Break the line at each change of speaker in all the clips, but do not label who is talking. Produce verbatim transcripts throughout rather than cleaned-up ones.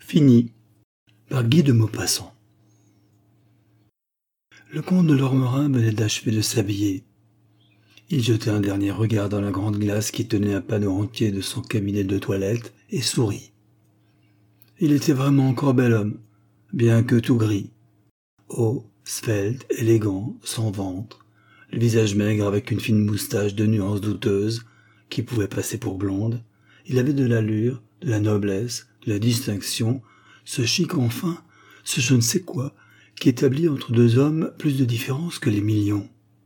Fini, par Guy de Maupassant. Le comte de Lormerin venait d'achever de s'habiller. Il jetait un dernier regard dans la grande glace qui tenait un panneau entier de son cabinet de toilette et sourit. Il était vraiment encore bel homme, bien que tout gris. Haut, svelte, élégant, sans ventre, le visage maigre avec une fine moustache de nuances douteuses qui pouvait passer pour blonde. Il avait de l'allure, de la noblesse, de la distinction, ce chic enfin, ce je ne sais quoi, qui établit entre deux hommes plus de différence que les millions.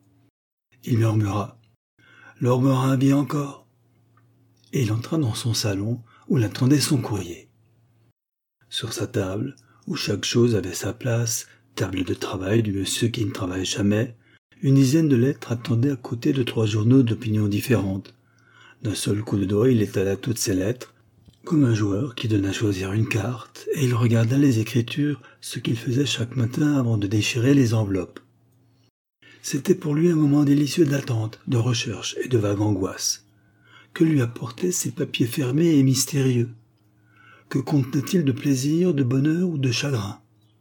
Il murmura « Lormerin vit encore ?» et il entra dans son salon où l'attendait son courrier. Sur sa table, où chaque chose avait sa place, table de travail du monsieur qui ne travaille jamais, une dizaine de lettres attendaient à côté de trois journaux d'opinions différentes. D'un seul coup de doigt, il étala toutes ces lettres, comme un joueur qui donne à choisir une carte, et il regarda les écritures, ce qu'il faisait chaque matin avant de déchirer les enveloppes. C'était pour lui un moment délicieux d'attente, de recherche et de vague angoisse. Que lui apportaient ces papiers fermés et mystérieux? Que contenaient-ils de plaisir, de bonheur ou de chagrin?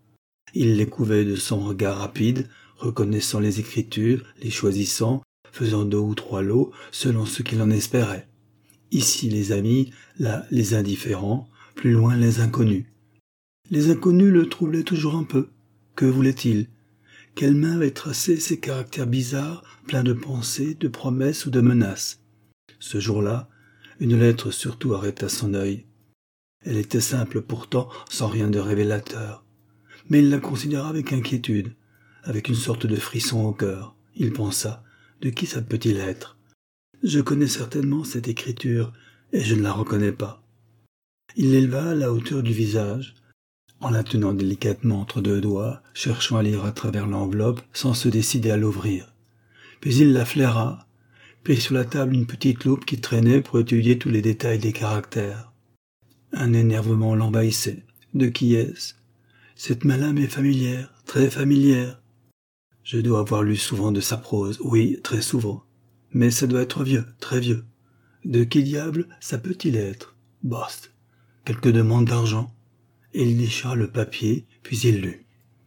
Il les couvait de son regard rapide, reconnaissant les écritures, les choisissant, faisant deux ou trois lots selon ce qu'il en espérait. Ici les amis, là les indifférents, plus loin les inconnus. Les inconnus le troublaient toujours un peu. Que voulait-il? Quelle main avait tracé ces caractères bizarres, pleins de pensées, de promesses ou de menaces? Ce jour-là, une lettre surtout arrêta son œil. Elle était simple pourtant, sans rien de révélateur. Mais il la considéra avec inquiétude, avec une sorte de frisson au cœur. Il pensa, de qui ça peut-il être? Je connais certainement cette écriture, et je ne la reconnais pas. Il l'éleva à la hauteur du visage, en la tenant délicatement entre deux doigts, cherchant à lire à travers l'enveloppe sans se décider à l'ouvrir. Puis il la flaira, prit sur la table une petite loupe qui traînait pour étudier tous les détails des caractères. Un énervement l'envahissait. De qui est-ce? Cette main-là m'est familière, très familière. Je dois avoir lu souvent de sa prose, oui, très souvent. Mais ça doit être vieux, très vieux. De qui diable ça peut-il être? Bast. Quelques demandes d'argent. Et il déchira le papier, puis il lut.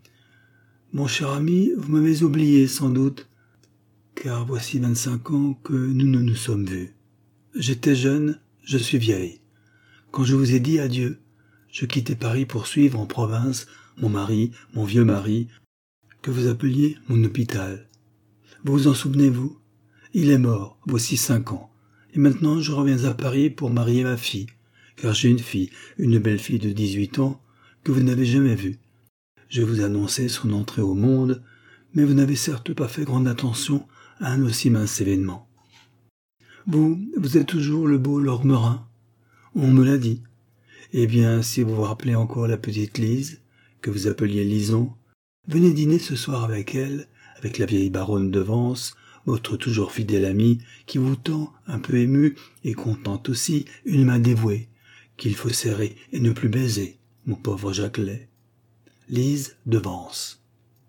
Mon cher ami, vous m'avez oublié sans doute, car voici vingt-cinq ans que nous ne nous sommes vus. J'étais jeune, je suis vieille. Quand je vous ai dit adieu, je quittais Paris pour suivre en province mon mari, mon vieux mari, que vous appeliez mon hôpital. Vous vous en souvenez-vous? Il est mort, voici cinq ans, et maintenant je reviens à Paris pour marier ma fille, car j'ai une fille, une belle fille de dix-huit ans, que vous n'avez jamais vue. Je vous annonçais son entrée au monde, mais vous n'avez certes pas fait grande attention à un aussi mince événement. Vous, vous êtes toujours le beau Lormerin. On me l'a dit. Eh bien, si vous vous rappelez encore la petite Lise, que vous appeliez Lison, venez dîner ce soir avec elle, avec la vieille baronne de Vence, votre toujours fidèle amie, qui vous tend, un peu émue et contente aussi, une main dévouée, qu'il faut serrer et ne plus baiser, mon pauvre Jacquelet. Lise de Vence.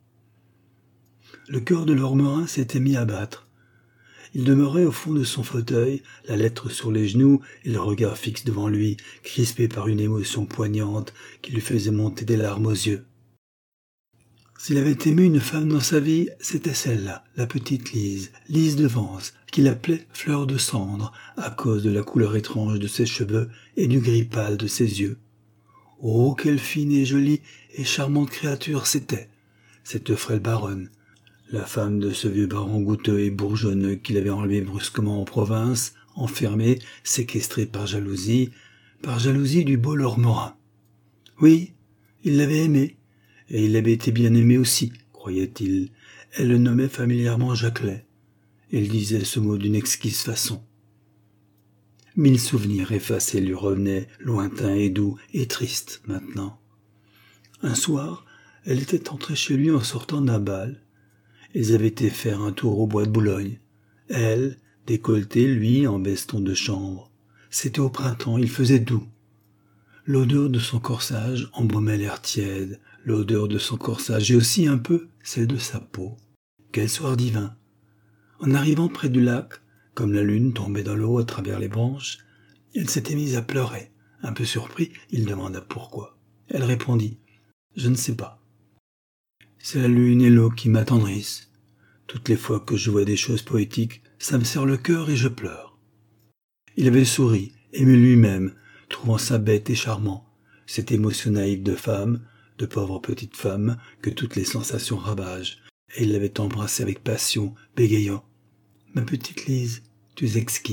Le cœur de Lormerin s'était mis à battre. Il demeurait au fond de son fauteuil, la lettre sur les genoux et le regard fixe devant lui, crispé par une émotion poignante qui lui faisait monter des larmes aux yeux. S'il avait aimé une femme dans sa vie, c'était celle-là, la petite Lise, Lise de Vence, qu'il appelait Fleur de Cendre, à cause de la couleur étrange de ses cheveux et du gris pâle de ses yeux. Oh, quelle fine et jolie et charmante créature c'était, cette frêle baronne, la femme de ce vieux baron goûteux et bourgeonneux qu'il avait enlevé brusquement en province, enfermé, séquestré par jalousie, par jalousie du beau Lormerin. Oui, il l'avait aimée, et il avait été bien aimé aussi, croyait-il. Elle le nommait familièrement Jacquelet. Il disait ce mot d'une exquise façon. Mille souvenirs effacés lui revenaient, lointains et doux et tristes maintenant. Un soir, elle était entrée chez lui en sortant d'un bal. Ils avaient été faire un tour au bois de Boulogne. Elle, décolletée, lui, en veston de chambre. C'était au printemps, il faisait doux. L'odeur de son corsage embaumait l'air tiède, l'odeur de son corsage et aussi un peu celle de sa peau. Quel soir divin! En arrivant près du lac, comme la lune tombait dans l'eau à travers les branches, elle s'était mise à pleurer. Un peu surpris, il demanda pourquoi. Elle répondit « Je ne sais pas. C'est la lune et l'eau qui m'attendrissent. Toutes les fois que je vois des choses poétiques, ça me serre le cœur et je pleure. » Il avait souri, aimé lui-même, trouvant ça bête et charmant, cette émotion naïve de femme, de pauvre petite femme, que toutes les sensations ravagent, et il l'avait embrassée avec passion, bégayant « Ma petite Lise, tu es exquise. »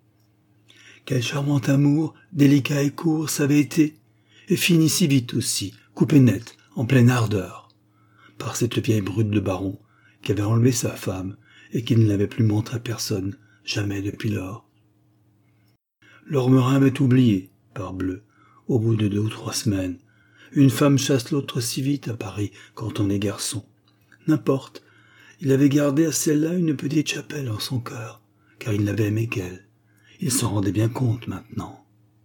Quel charmant amour, délicat et court, ça avait été, et fini si vite aussi, coupé net, en pleine ardeur, par cette vieille brute de baron, qui avait enlevé sa femme, et qui ne l'avait plus montrée à personne, jamais depuis lors. L'Ormerin avait oublié, parbleu, au bout de deux ou trois semaines. Une femme chasse l'autre si vite à Paris quand on est garçon. N'importe, il avait gardé à celle-là une petite chapelle en son cœur, car il n'avait aimé qu'elle. Il s'en rendait bien compte maintenant.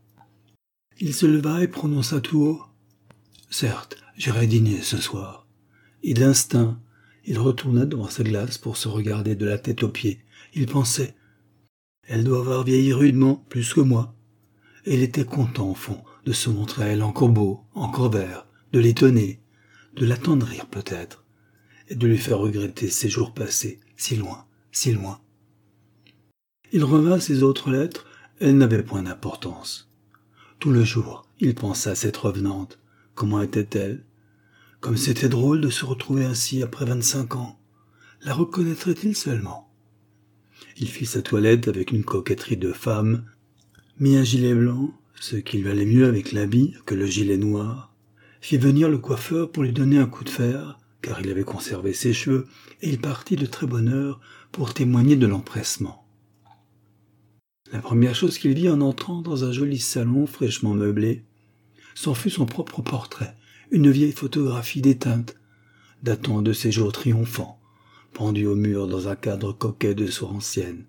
Il se leva et prononça tout haut « Certes, j'irai dîner ce soir. » Et d'instinct, il retourna devant sa glace pour se regarder de la tête aux pieds. Il pensait « Elle doit avoir vieilli rudement, plus que moi. » Et il était content, au fond, de se montrer à elle encore beau, encore vert, de l'étonner, de l'attendrir peut-être, et de lui faire regretter ses jours passés, si loin, si loin. Il revint ses autres lettres, elles n'avaient point d'importance. Tout le jour, il pensa à cette revenante. Comment était-elle? Comme c'était drôle de se retrouver ainsi après vingt-cinq ans. La reconnaîtrait-il seulement? Il fit sa toilette avec une coquetterie de femme, mit un gilet blanc, ce qui lui allait mieux avec l'habit que le gilet noir, fit venir le coiffeur pour lui donner un coup de fer, car il avait conservé ses cheveux, et il partit de très bonne heure pour témoigner de l'empressement. La première chose qu'il vit en entrant dans un joli salon fraîchement meublé, c'en fut son propre portrait, une vieille photographie déteinte, datant de ses jours triomphants, pendue au mur dans un cadre coquet de soie ancienne.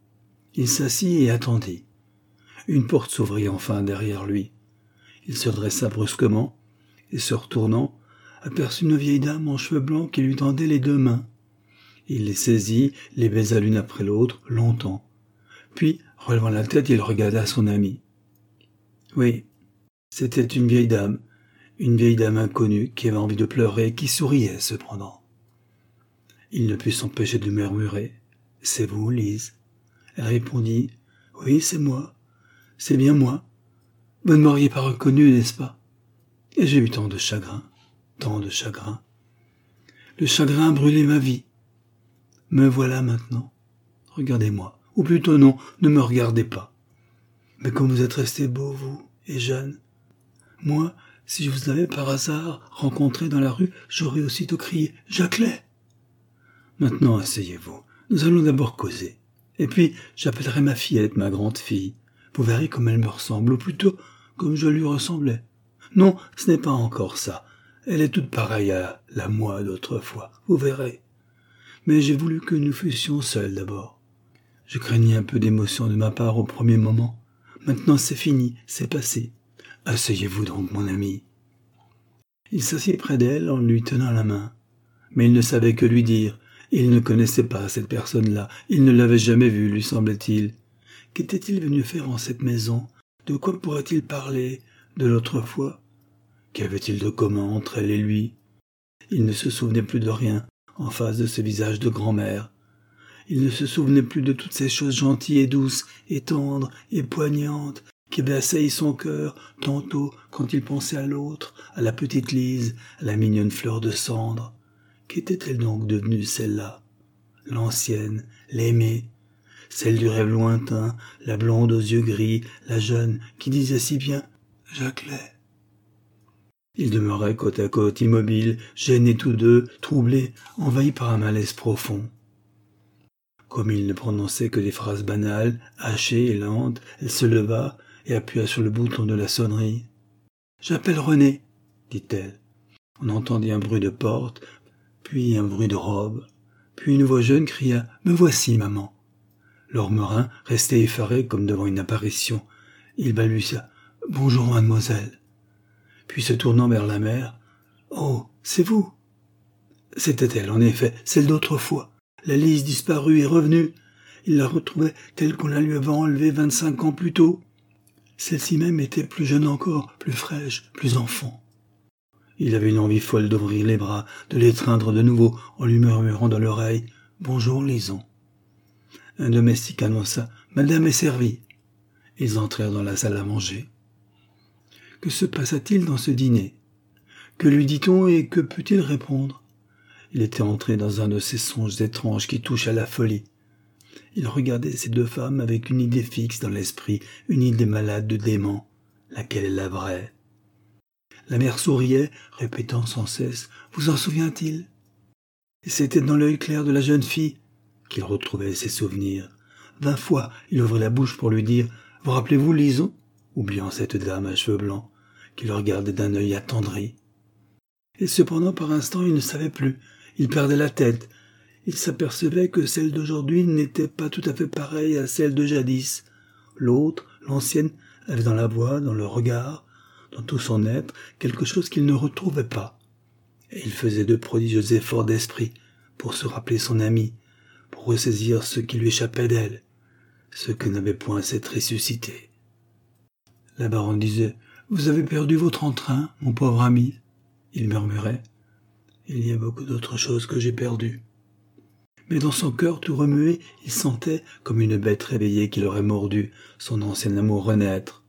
Il s'assit et attendit. Une porte s'ouvrit enfin derrière lui. Il se dressa brusquement, et se retournant, aperçut une vieille dame en cheveux blancs qui lui tendait les deux mains. Il les saisit, les baisa l'une après l'autre, longtemps. Puis, relevant la tête, il regarda son ami. Oui, c'était une vieille dame, une vieille dame inconnue qui avait envie de pleurer et qui souriait cependant. Il ne put s'empêcher de murmurer « C'est vous, Lise ?» Elle répondit « Oui, c'est moi, c'est bien moi. Vous ne m'auriez pas reconnu, n'est-ce pas ?» Et j'ai eu tant de chagrin, tant de chagrin. Le chagrin a brûlé ma vie. Me voilà maintenant. Regardez-moi. Ou plutôt non, ne me regardez pas. Mais comme vous êtes resté beau, vous, et jeune, moi, si je vous avais par hasard rencontré dans la rue, j'aurais aussitôt crié « Jacquelet !» Maintenant, asseyez-vous, nous allons d'abord causer. Et puis, j'appellerai ma fillette, ma grande fille. Vous verrez comme elle me ressemble, ou plutôt comme je lui ressemblais. Non, ce n'est pas encore ça. Elle est toute pareille à la moi d'autrefois, vous verrez. Mais j'ai voulu que nous fussions seuls d'abord. Je craignais un peu d'émotion de ma part au premier moment. Maintenant c'est fini, c'est passé. Asseyez-vous donc, mon ami. Il s'assit près d'elle en lui tenant la main. Mais il ne savait que lui dire. Il ne connaissait pas cette personne-là. Il ne l'avait jamais vue, lui semblait-il. Qu'était-il venu faire en cette maison? De quoi pourrait-il parler? De l'autre fois? Qu'avait-il de commun entre elle et lui? Il ne se souvenait plus de rien en face de ce visage de grand-mère. Il ne se souvenait plus de toutes ces choses gentilles et douces, et tendres, et poignantes, qui avaient assailli son cœur, tantôt quand il pensait à l'autre, à la petite Lise, à la mignonne fleur de cendre. Qu'était-elle donc devenue, celle-là? L'ancienne, l'aimée, celle du rêve lointain, la blonde aux yeux gris, la jeune, qui disait si bien « Jacquelet ». Ils demeuraient côte à côte, immobiles, gênés tous deux, troublés, envahis par un malaise profond. Comme il ne prononçait que des phrases banales, hachées et lentes, elle se leva et appuya sur le bouton de la sonnerie. « J'appelle René, » dit-elle. On entendit un bruit de porte, puis un bruit de robe, puis une voix jeune cria « Me voici, maman !» L'Ormerin restait effaré comme devant une apparition. Il balbutia « Bonjour, mademoiselle !» Puis se tournant vers la mère « Oh, c'est vous !» C'était elle, en effet, celle d'autrefois. La Lise disparue est revenue. Il la retrouvait telle qu'on la lui avait enlevée vingt-cinq ans plus tôt. Celle-ci même était plus jeune encore, plus fraîche, plus enfant. Il avait une envie folle d'ouvrir les bras, de l'étreindre de nouveau en lui murmurant dans l'oreille « Bonjour, Lison ». Un domestique annonça « Madame est servie ». Ils entrèrent dans la salle à manger. Que se passa-t-il dans ce dîner? Que lui dit-on et que peut-il répondre? Il était entré dans un de ces songes étranges qui touchent à la folie. Il regardait ces deux femmes avec une idée fixe dans l'esprit, une idée malade de dément, laquelle est la vraie. La mère souriait, répétant sans cesse « Vous en souvient-il » Et c'était dans l'œil clair de la jeune fille qu'il retrouvait ses souvenirs. Vingt fois, il ouvrit la bouche pour lui dire « Vous rappelez-vous, Lison ?» oubliant cette dame à cheveux blancs, qui le regardait d'un œil attendri. Et cependant, par instant, il ne savait plus. Il perdait la tête. Il s'apercevait que celle d'aujourd'hui n'était pas tout à fait pareille à celle de jadis. L'autre, l'ancienne, avait dans la voix, dans le regard, dans tout son être, quelque chose qu'il ne retrouvait pas. Et il faisait de prodigieux efforts d'esprit pour se rappeler son amie, pour ressaisir ce qui lui échappait d'elle, ce que n'avait point cette ressuscité. La baronne disait « Vous avez perdu votre entrain, mon pauvre ami ?» Il murmurait « Il y a beaucoup d'autres choses que j'ai perdues. » Mais dans son cœur tout remué, il sentait, comme une bête réveillée qui l'aurait mordu, son ancien amour renaître.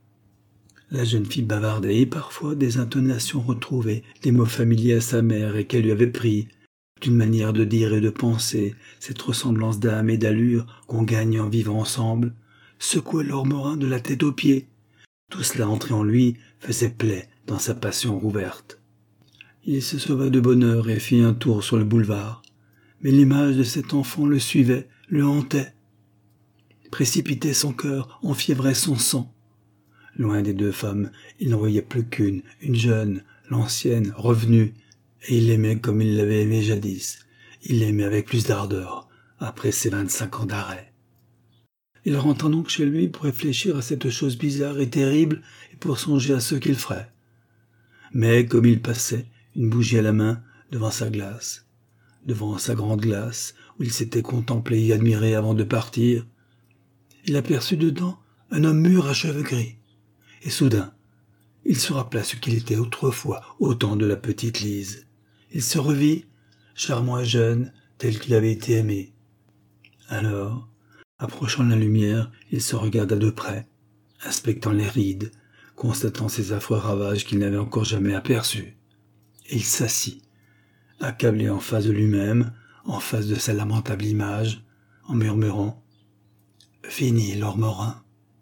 La jeune fille bavardait et parfois des intonations retrouvées, des mots familiers à sa mère et qu'elle lui avait pris, d'une manière de dire et de penser, cette ressemblance d'âme et d'allure qu'on gagne en vivant ensemble, secouait l'ormerin de la tête aux pieds. Tout cela entré en lui faisait plaie dans sa passion rouverte. Il se sauva de bonne heure et fit un tour sur le boulevard. Mais l'image de cet enfant le suivait, le hantait, précipitait son cœur, enfiévrait son sang. Loin des deux femmes, il n'en voyait plus qu'une, une jeune, l'ancienne, revenue, et il l'aimait comme il l'avait aimé jadis. Il l'aimait avec plus d'ardeur, après ses vingt-cinq ans d'arrêt. Il rentra donc chez lui pour réfléchir à cette chose bizarre et terrible et pour songer à ce qu'il ferait. Mais comme il passait, une bougie à la main, devant sa glace, devant sa grande glace, où il s'était contemplé et admiré avant de partir, il aperçut dedans un homme mûr à cheveux gris. Et soudain, il se rappela ce qu'il était autrefois, au temps de la petite Lise. Il se revit, charmant et jeune, tel qu'il avait été aimé. Alors, approchant la lumière, il se regarda de près, inspectant les rides, constatant ces affreux ravages qu'il n'avait encore jamais aperçus. Et il s'assit, accablé en face de lui-même, en face de sa lamentable image, en murmurant « Fini, l'Ormerin ».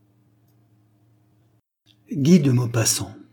Guy de Maupassant.